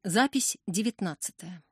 Запись 19.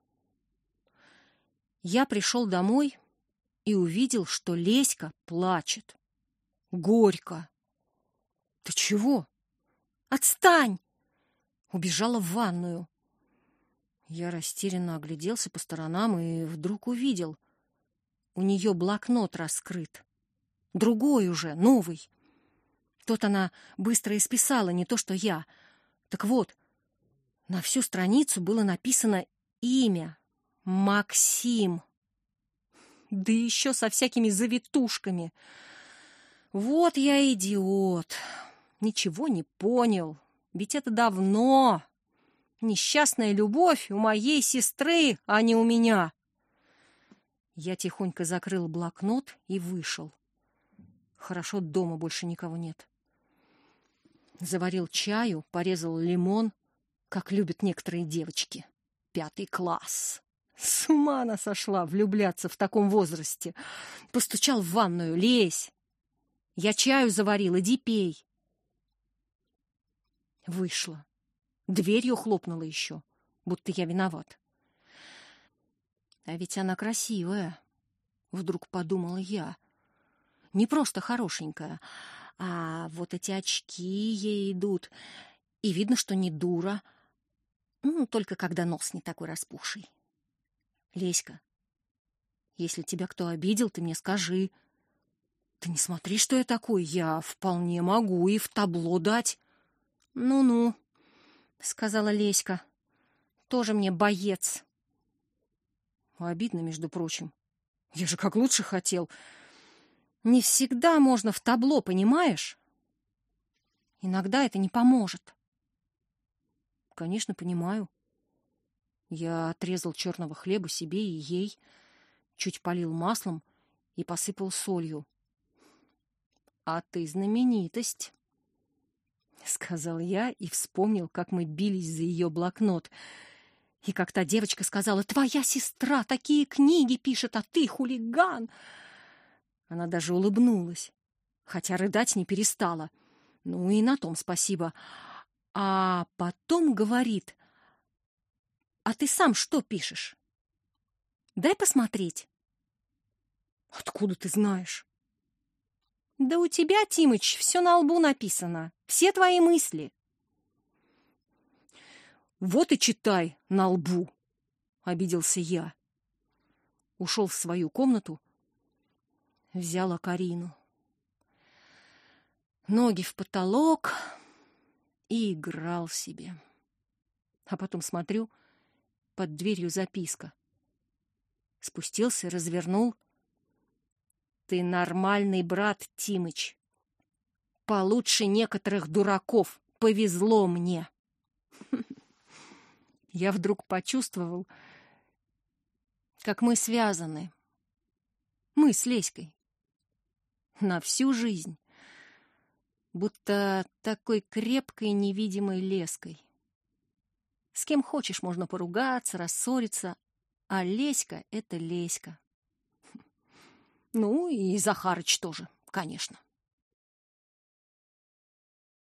Я пришел домой и увидел, что Леська плачет. Горько. «Ты чего?» «Отстань!» Убежала в ванную. Я растерянно огляделся по сторонам и вдруг увидел. У нее блокнот раскрыт. Другой уже, новый. Тот она быстро исписала, не то что я. Так вот, на всю страницу было написано имя — Максим. Да еще со всякими завитушками. Вот я идиот. Ничего не понял. Ведь это давно. Несчастная любовь у моей сестры, а не у меня. Я тихонько закрыл блокнот и вышел. Хорошо, дома больше никого нет. Заварил чаю, порезал лимон, как любят некоторые девочки. 5 класс. С ума она сошла влюбляться в таком возрасте. Постучал в ванную. «Лезь! Я чаю заварил, иди пей!» Вышла. Дверью хлопнула еще, будто я виноват. А ведь она красивая, вдруг подумала я. Не просто хорошенькая, а вот эти очки ей идут. И видно, что не дура. Только когда нос не такой распухший. Леська, если тебя кто обидел, ты мне скажи. Ты не смотри, что я такой. Я вполне могу и в табло дать. Ну-ну, сказала Леська. Тоже мне боец. Обидно, между прочим. Я же как лучше хотел. Не всегда можно в табло, понимаешь? Иногда это не поможет. Конечно, понимаю. Я отрезал черного хлеба себе и ей, чуть полил маслом и посыпал солью. «А ты знаменитость», — сказал я и вспомнил, как мы бились за ее блокнот. И как та девочка сказала: «Твоя сестра такие книги пишет, а ты хулиган». Она даже улыбнулась, хотя рыдать не перестала. Ну и на том спасибо. А потом говорит: «А ты сам что пишешь? Дай посмотреть». «Откуда ты знаешь?» «Да у тебя, Тимыч, все на лбу написано, все твои мысли». «Вот и читай на лбу», — обиделся я. Ушел в свою комнату, взял Карину. Ноги в потолок и играл себе. А потом смотрю, под дверью записка. Спустился, развернул. «Ты нормальный брат, Тимыч. Получше некоторых дураков. Повезло мне». Я вдруг почувствовал, как мы связаны. Мы с Леськой. На всю жизнь. Будто такой крепкой невидимой леской. С кем хочешь можно поругаться, рассориться, а Леська — это Леська. Ну и Захарыч тоже, конечно.